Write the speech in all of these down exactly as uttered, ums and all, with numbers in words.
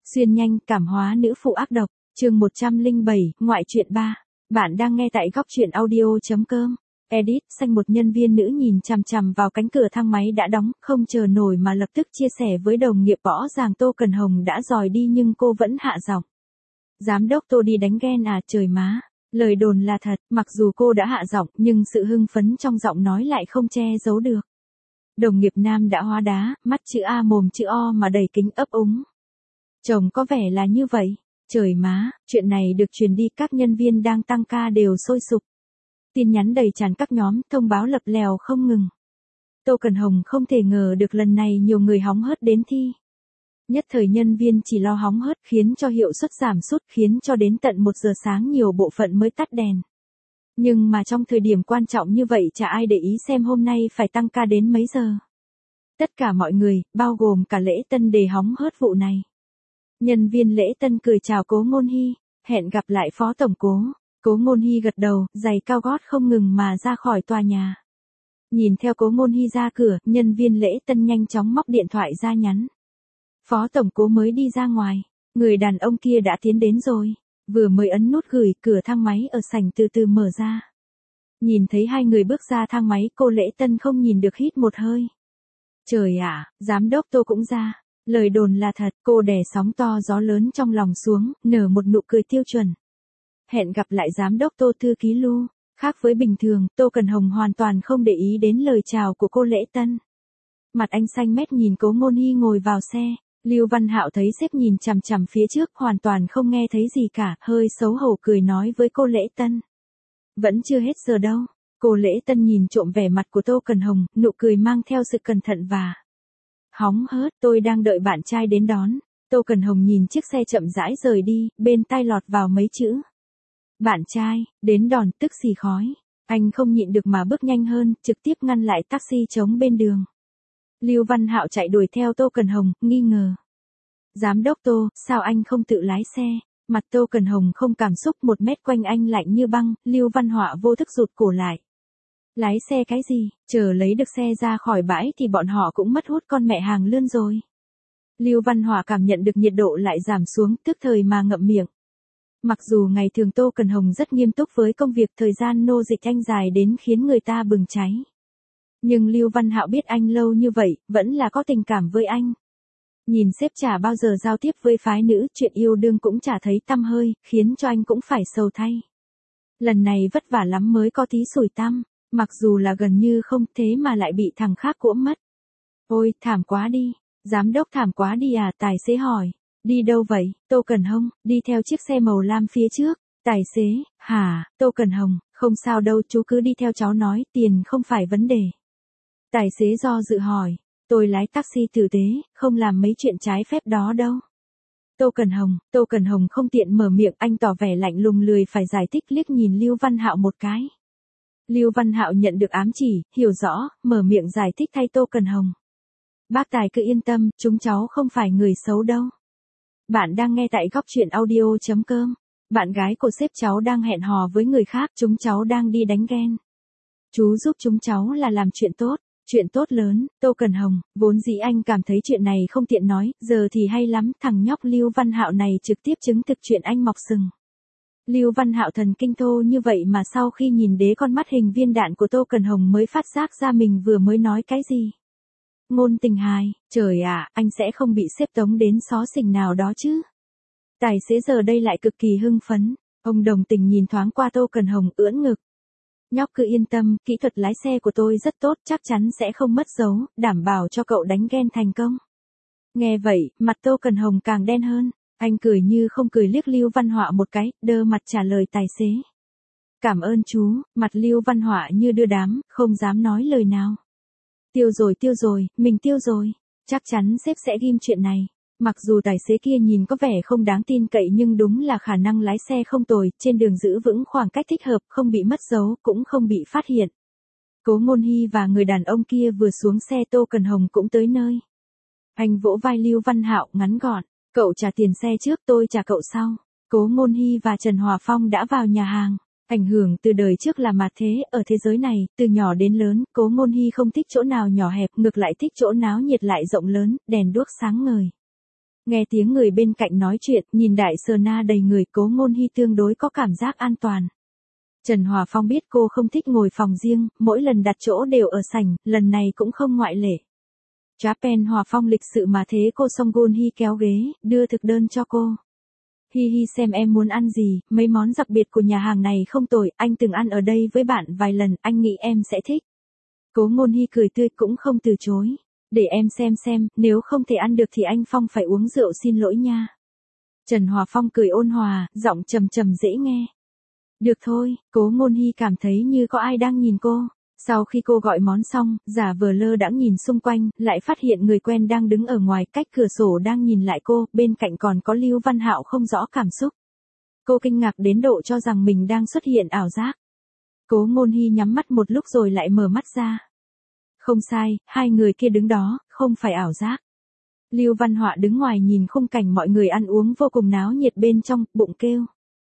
Xuyên nhanh, cảm hóa nữ phụ ác độc, chương một trăm lẻ bảy, ngoại truyện ba. Bạn đang nghe tại góc truyện audio.com. Edit, xanh một nhân viên nữ nhìn chằm chằm vào cánh cửa thang máy đã đóng, không chờ nổi mà lập tức chia sẻ với đồng nghiệp rõ ràng Tô Cần Hồng đã dòi đi nhưng cô vẫn hạ giọng. Giám đốc Tô đi đánh ghen à, trời má. Lời đồn là thật, mặc dù cô đã hạ giọng nhưng sự hưng phấn trong giọng nói lại không che giấu được. Đồng nghiệp nam đã hóa đá, mắt chữ A mồm chữ O mà đầy kính ấp úng. Chồng có vẻ là như vậy. Trời má, chuyện này được truyền đi, các nhân viên đang tăng ca đều sôi sục. Tin nhắn đầy tràn các nhóm, thông báo lập lèo không ngừng. Tô Cần Hồng không thể ngờ được lần này nhiều người hóng hớt đến thi. Nhất thời nhân viên chỉ lo hóng hớt khiến cho hiệu suất giảm sút, khiến cho đến tận một giờ sáng nhiều bộ phận mới tắt đèn. Nhưng mà trong thời điểm quan trọng như vậy chả ai để ý xem hôm nay phải tăng ca đến mấy giờ. Tất cả mọi người, bao gồm cả lễ tân đề hóng hớt vụ này. Nhân viên lễ tân cười chào Cố Ngôn Hy, hẹn gặp lại Phó Tổng Cố. Cố Ngôn Hy gật đầu, giày cao gót không ngừng mà ra khỏi tòa nhà. Nhìn theo Cố Ngôn Hy ra cửa, nhân viên lễ tân nhanh chóng móc điện thoại ra nhắn. Phó Tổng Cố mới đi ra ngoài, người đàn ông kia đã tiến đến rồi. Vừa mới ấn nút gửi, cửa thang máy ở sảnh từ từ mở ra. Nhìn thấy hai người bước ra thang máy, cô lễ tân không nhìn được hít một hơi. Trời ạ, giám đốc Tô cũng ra. Lời đồn là thật, cô đè sóng to gió lớn trong lòng xuống, nở một nụ cười tiêu chuẩn. Hẹn gặp lại giám đốc Tô, thư ký Lưu. Khác với bình thường, Tô Cần Hồng hoàn toàn không để ý đến lời chào của cô lễ tân. Mặt anh xanh mét nhìn Cố Ngôn Hy ngồi vào xe. Lưu Văn Hạo thấy sếp nhìn chằm chằm phía trước, hoàn toàn không nghe thấy gì cả, hơi xấu hổ cười nói với cô lễ tân. Vẫn chưa hết giờ đâu. Cô lễ tân nhìn trộm vẻ mặt của Tô Cần Hồng, nụ cười mang theo sự cẩn thận và hóng hớt. Tôi đang đợi bạn trai đến đón. Tô Cần Hồng nhìn chiếc xe chậm rãi rời đi, bên tai lọt vào mấy chữ. Bạn trai, đến đón, tức xì khói. Anh không nhịn được mà bước nhanh hơn, trực tiếp ngăn lại taxi trống bên đường. Lưu Văn Hạo chạy đuổi theo Tô Cần Hồng, nghi ngờ. Giám đốc Tô, sao anh không tự lái xe? Mặt Tô Cần Hồng không cảm xúc, một mét quanh anh lạnh như băng. Lưu Văn Họa vô thức rụt cổ lại. Lái xe cái gì, chờ lấy được xe ra khỏi bãi thì bọn họ cũng mất hút con mẹ hàng lươn rồi. Lưu Văn Họa cảm nhận được nhiệt độ lại giảm xuống, tức thời mà ngậm miệng. Mặc dù ngày thường Tô Cần Hồng rất nghiêm túc với công việc, thời gian nô dịch anh dài đến khiến người ta bừng cháy. Nhưng Lưu Văn Hạo biết anh lâu như vậy, vẫn là có tình cảm với anh. Nhìn sếp chả bao giờ giao tiếp với phái nữ, chuyện yêu đương cũng chả thấy tăm hơi, khiến cho anh cũng phải sầu thay. Lần này vất vả lắm mới có tí sủi tăm, mặc dù là gần như không, thế mà lại bị thằng khác cuỗm mất. Ôi, thảm quá đi, giám đốc thảm quá đi à, tài xế hỏi. Đi đâu vậy, Tô Cần Hồng, đi theo chiếc xe màu lam phía trước. Tài xế, hả, Tô Cần Hồng, không sao đâu, chú cứ đi theo cháu nói, tiền không phải vấn đề. Tài xế do dự hỏi, tôi lái taxi tử tế, không làm mấy chuyện trái phép đó đâu. Tô Cần Hồng, Tô Cần Hồng không tiện mở miệng, anh tỏ vẻ lạnh lùng lười phải giải thích, liếc nhìn Lưu Văn Hạo một cái. Lưu Văn Hạo nhận được ám chỉ, hiểu rõ, mở miệng giải thích thay Tô Cần Hồng. Bác Tài cứ yên tâm, chúng cháu không phải người xấu đâu. Bạn đang nghe tại góc truyện audio.com. Bạn gái của sếp cháu đang hẹn hò với người khác, chúng cháu đang đi đánh ghen. Chú giúp chúng cháu là làm chuyện tốt, chuyện tốt lớn. Tô Cần Hồng, vốn dĩ anh cảm thấy chuyện này không tiện nói, giờ thì hay lắm, thằng nhóc Lưu Văn Hạo này trực tiếp chứng thực chuyện anh mọc sừng. Lưu Văn Hạo thần kinh thô như vậy mà sau khi nhìn đế con mắt hình viên đạn của Tô Cần Hồng mới phát giác ra mình vừa mới nói cái gì. Ngôn tình hài, trời ạ, anh sẽ không bị xếp tống đến xó xỉnh nào đó chứ. Tài xế giờ đây lại cực kỳ hưng phấn, ông đồng tình nhìn thoáng qua Tô Cần Hồng, ưỡn ngực. Nhóc cứ yên tâm, kỹ thuật lái xe của tôi rất tốt, chắc chắn sẽ không mất dấu, đảm bảo cho cậu đánh ghen thành công. Nghe vậy, mặt Tô Cần Hồng càng đen hơn, anh cười như không cười liếc Lưu Văn Họa một cái, đơ mặt trả lời tài xế. Cảm ơn chú, mặt Lưu Văn Họa như đưa đám, không dám nói lời nào. Tiêu rồi tiêu rồi, mình tiêu rồi, chắc chắn sếp sẽ ghim chuyện này. Mặc dù tài xế kia nhìn có vẻ không đáng tin cậy nhưng đúng là khả năng lái xe không tồi, trên đường giữ vững khoảng cách thích hợp, không bị mất dấu, cũng không bị phát hiện. Cố Ngôn Hy và người đàn ông kia vừa xuống xe, Tô Cần Hồng cũng tới nơi. Anh vỗ vai Lưu Văn Hạo, ngắn gọn, cậu trả tiền xe trước, tôi trả cậu sau. Cố Ngôn Hy và Trần Hòa Phong đã vào nhà hàng. Ảnh hưởng từ đời trước là mà thế, ở thế giới này, từ nhỏ đến lớn, Cố Ngôn Hy không thích chỗ nào nhỏ hẹp, ngược lại thích chỗ náo nhiệt lại rộng lớn, đèn đuốc sáng ngời. Nghe tiếng người bên cạnh nói chuyện, nhìn đại sờ na đầy người, Cố Ngôn Hy tương đối có cảm giác an toàn. Trần Hòa Phong biết cô không thích ngồi phòng riêng, mỗi lần đặt chỗ đều ở sảnh, lần này cũng không ngoại lệ. Japan Hòa Phong lịch sự mà thế cô Song Gun Hy kéo ghế, đưa thực đơn cho cô. Hi hi, xem em muốn ăn gì, mấy món đặc biệt của nhà hàng này không tồi, anh từng ăn ở đây với bạn vài lần, anh nghĩ em sẽ thích. Cố Ngôn Hy cười tươi cũng không từ chối. Để em xem xem, nếu không thể ăn được thì anh Phong phải uống rượu xin lỗi nha. Trần Hòa Phong cười ôn hòa, giọng trầm trầm dễ nghe. Được thôi, Cố Ngôn Hy cảm thấy như có ai đang nhìn cô. Sau khi cô gọi món xong, giả vờ lơ đãng nhìn xung quanh, lại phát hiện người quen đang đứng ở ngoài cách cửa sổ đang nhìn lại cô, bên cạnh còn có Lưu Văn Hạo không rõ cảm xúc. Cô kinh ngạc đến độ cho rằng mình đang xuất hiện ảo giác. Cố Ngôn Hy nhắm mắt một lúc rồi lại mở mắt ra. Không sai, hai người kia đứng đó, không phải ảo giác. Lưu Văn Họa đứng ngoài nhìn khung cảnh mọi người ăn uống vô cùng náo nhiệt bên trong, bụng kêu.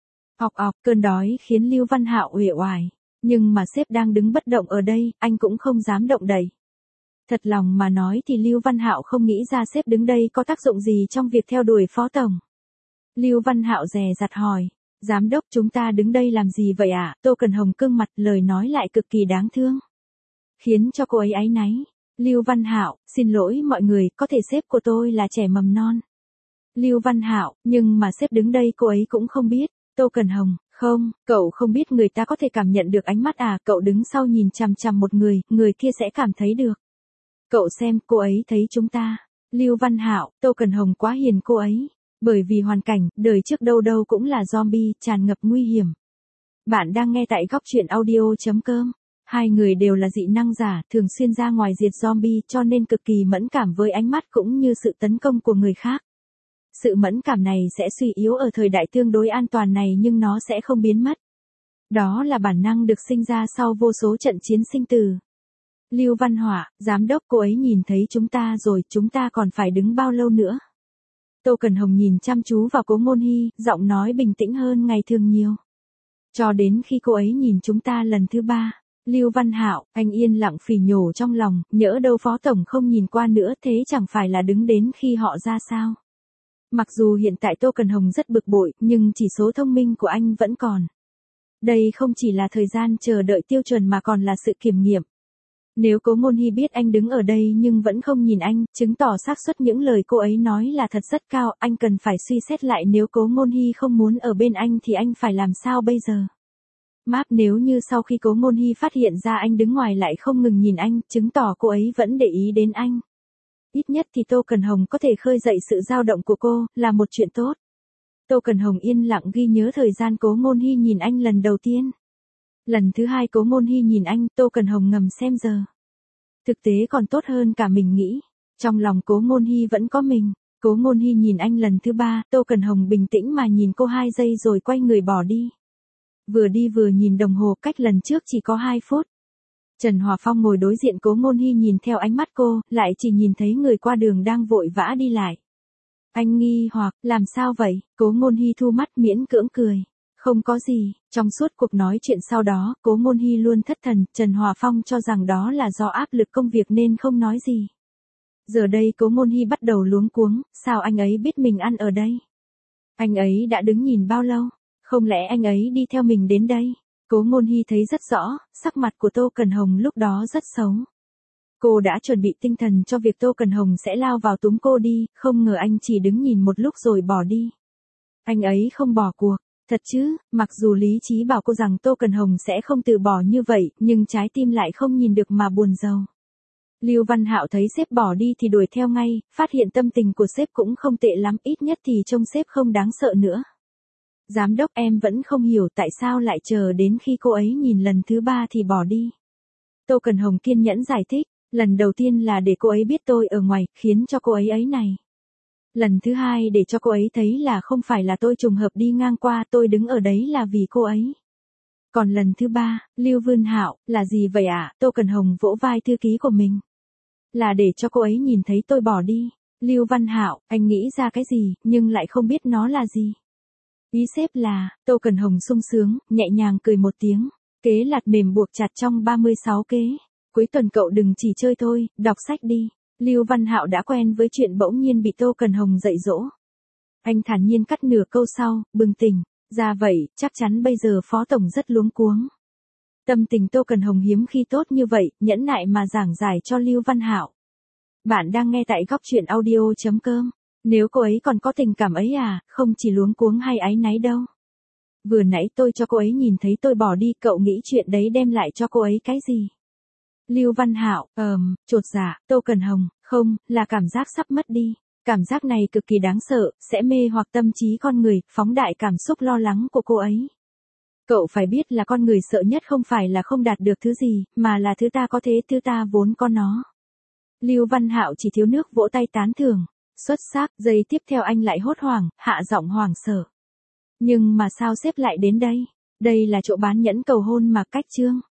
Ọc ọc, cơn đói khiến Lưu Văn Hạo uể oải. Nhưng mà sếp đang đứng bất động ở đây, anh cũng không dám động đậy. Thật lòng mà nói thì Lưu Văn Hạo không nghĩ ra sếp đứng đây có tác dụng gì trong việc theo đuổi phó tổng. Lưu Văn Hạo dè dặt hỏi, giám đốc chúng ta đứng đây làm gì vậy ạ? À? Tô Cần Hồng cương mặt, lời nói lại cực kỳ đáng thương. Khiến cho cô ấy áy náy. Lưu Văn Hạo, xin lỗi mọi người, có thể sếp của tôi là trẻ mầm non. Lưu Văn Hạo, nhưng mà sếp đứng đây cô ấy cũng không biết. Tô Cần Hồng, không, cậu không biết người ta có thể cảm nhận được ánh mắt à, cậu đứng sau nhìn chằm chằm một người, người kia sẽ cảm thấy được. Cậu xem, cô ấy thấy chúng ta. Lưu Văn Hạo, Tô Cần Hồng quá hiền cô ấy. Bởi vì hoàn cảnh, đời trước đâu đâu cũng là zombie, tràn ngập nguy hiểm. Bạn đang nghe tại góc truyện audio chấm com. Hai người đều là dị năng giả, thường xuyên ra ngoài diệt zombie cho nên cực kỳ mẫn cảm với ánh mắt cũng như sự tấn công của người khác. Sự mẫn cảm này sẽ suy yếu ở thời đại tương đối an toàn này nhưng nó sẽ không biến mất. Đó là bản năng được sinh ra sau vô số trận chiến sinh tử. Lưu Văn Họa, giám đốc cô ấy nhìn thấy chúng ta rồi, chúng ta còn phải đứng bao lâu nữa? Tô Cần Hồng nhìn chăm chú vào Cố Ngôn Hy, giọng nói bình tĩnh hơn ngày thường nhiều. Cho đến khi cô ấy nhìn chúng ta lần thứ ba. Lưu Văn Hạo, anh yên lặng phỉ nhổ trong lòng, nhỡ đâu phó tổng không nhìn qua nữa thế chẳng phải là đứng đến khi họ ra sao. Mặc dù hiện tại Tô Cần Hồng rất bực bội, nhưng chỉ số thông minh của anh vẫn còn. Đây không chỉ là thời gian chờ đợi tiêu chuẩn mà còn là sự kiểm nghiệm. Nếu Cố Ngôn Hy biết anh đứng ở đây nhưng vẫn không nhìn anh, chứng tỏ xác suất những lời cô ấy nói là thật rất cao, anh cần phải suy xét lại nếu Cố Ngôn Hy không muốn ở bên anh thì anh phải làm sao bây giờ. Map nếu như sau khi Cố Ngôn Hy phát hiện ra anh đứng ngoài lại không ngừng nhìn anh, chứng tỏ cô ấy vẫn để ý đến anh. Ít nhất thì Tô Cần Hồng có thể khơi dậy sự dao động của cô, là một chuyện tốt. Tô Cần Hồng yên lặng ghi nhớ thời gian Cố Ngôn Hy nhìn anh lần đầu tiên. Lần thứ hai Cố Ngôn Hy nhìn anh, Tô Cần Hồng ngầm xem giờ. Thực tế còn tốt hơn cả mình nghĩ. Trong lòng Cố Ngôn Hy vẫn có mình. Cố Ngôn Hy nhìn anh lần thứ ba, Tô Cần Hồng bình tĩnh mà nhìn cô hai giây rồi quay người bỏ đi. Vừa đi vừa nhìn đồng hồ, cách lần trước chỉ có hai phút. Trần Hòa Phong ngồi đối diện Cố Ngôn Hy nhìn theo ánh mắt cô, lại chỉ nhìn thấy người qua đường đang vội vã đi lại. Anh nghi hoặc, làm sao vậy? Cố Ngôn Hy thu mắt miễn cưỡng cười. Không có gì, trong suốt cuộc nói chuyện sau đó, Cố Ngôn Hy luôn thất thần, Trần Hòa Phong cho rằng đó là do áp lực công việc nên không nói gì. Giờ đây Cố Ngôn Hy bắt đầu luống cuống, sao anh ấy biết mình ăn ở đây? Anh ấy đã đứng nhìn bao lâu? Không lẽ anh ấy đi theo mình đến đây? Cố Ngôn Hy thấy rất rõ, sắc mặt của Tô Cần Hồng lúc đó rất xấu. Cô đã chuẩn bị tinh thần cho việc Tô Cần Hồng sẽ lao vào túm cô đi, không ngờ anh chỉ đứng nhìn một lúc rồi bỏ đi. Anh ấy không bỏ cuộc, thật chứ, mặc dù lý trí bảo cô rằng Tô Cần Hồng sẽ không từ bỏ như vậy, nhưng trái tim lại không nhìn được mà buồn rầu. Lưu Văn Hạo thấy sếp bỏ đi thì đuổi theo ngay, phát hiện tâm tình của sếp cũng không tệ lắm, ít nhất thì trông sếp không đáng sợ nữa. Giám đốc, em vẫn không hiểu tại sao lại chờ đến khi cô ấy nhìn lần thứ ba thì bỏ đi. Tô Cần Hồng kiên nhẫn giải thích, lần đầu tiên là để cô ấy biết tôi ở ngoài, khiến cho cô ấy ấy này. Lần thứ hai để cho cô ấy thấy là không phải là tôi trùng hợp đi ngang qua, tôi đứng ở đấy là vì cô ấy. Còn lần thứ ba, Lưu Văn Hạo, là gì vậy ạ? À? Tô Cần Hồng vỗ vai thư ký của mình. Là để cho cô ấy nhìn thấy tôi bỏ đi. Lưu Văn Hạo, anh nghĩ ra cái gì, nhưng lại không biết nó là gì. Ý sếp là, Tô Cần Hồng sung sướng, nhẹ nhàng cười một tiếng. Kế lạt mềm buộc chặt trong ba mươi sáu kế. Cuối tuần cậu đừng chỉ chơi thôi, đọc sách đi. Lưu Văn Hạo đã quen với chuyện bỗng nhiên bị Tô Cần Hồng dạy dỗ. Anh thản nhiên cắt nửa câu sau, bừng tỉnh, ra vậy, chắc chắn bây giờ Phó Tổng rất luống cuống. Tâm tình Tô Cần Hồng hiếm khi tốt như vậy, nhẫn nại mà giảng giải cho Lưu Văn Hạo. Bạn đang nghe tại góc truyện audio chấm com. Nếu cô ấy còn có tình cảm ấy à, không chỉ luống cuống hay áy náy đâu. Vừa nãy tôi cho cô ấy nhìn thấy tôi bỏ đi, cậu nghĩ chuyện đấy đem lại cho cô ấy cái gì? Lưu Văn Hạo, ờm, chột dạ, Tô Cần Hồng, không, là cảm giác sắp mất đi. Cảm giác này cực kỳ đáng sợ, sẽ mê hoặc tâm trí con người, phóng đại cảm xúc lo lắng của cô ấy. Cậu phải biết là con người sợ nhất không phải là không đạt được thứ gì, mà là thứ ta có thế, thứ ta vốn có nó. Lưu Văn Hạo chỉ thiếu nước vỗ tay tán thưởng. Xuất sắc, giây tiếp theo anh lại hốt hoảng, hạ giọng hoảng sợ. Nhưng mà sao sếp lại đến đây? Đây là chỗ bán nhẫn cầu hôn mà, Cách Trương.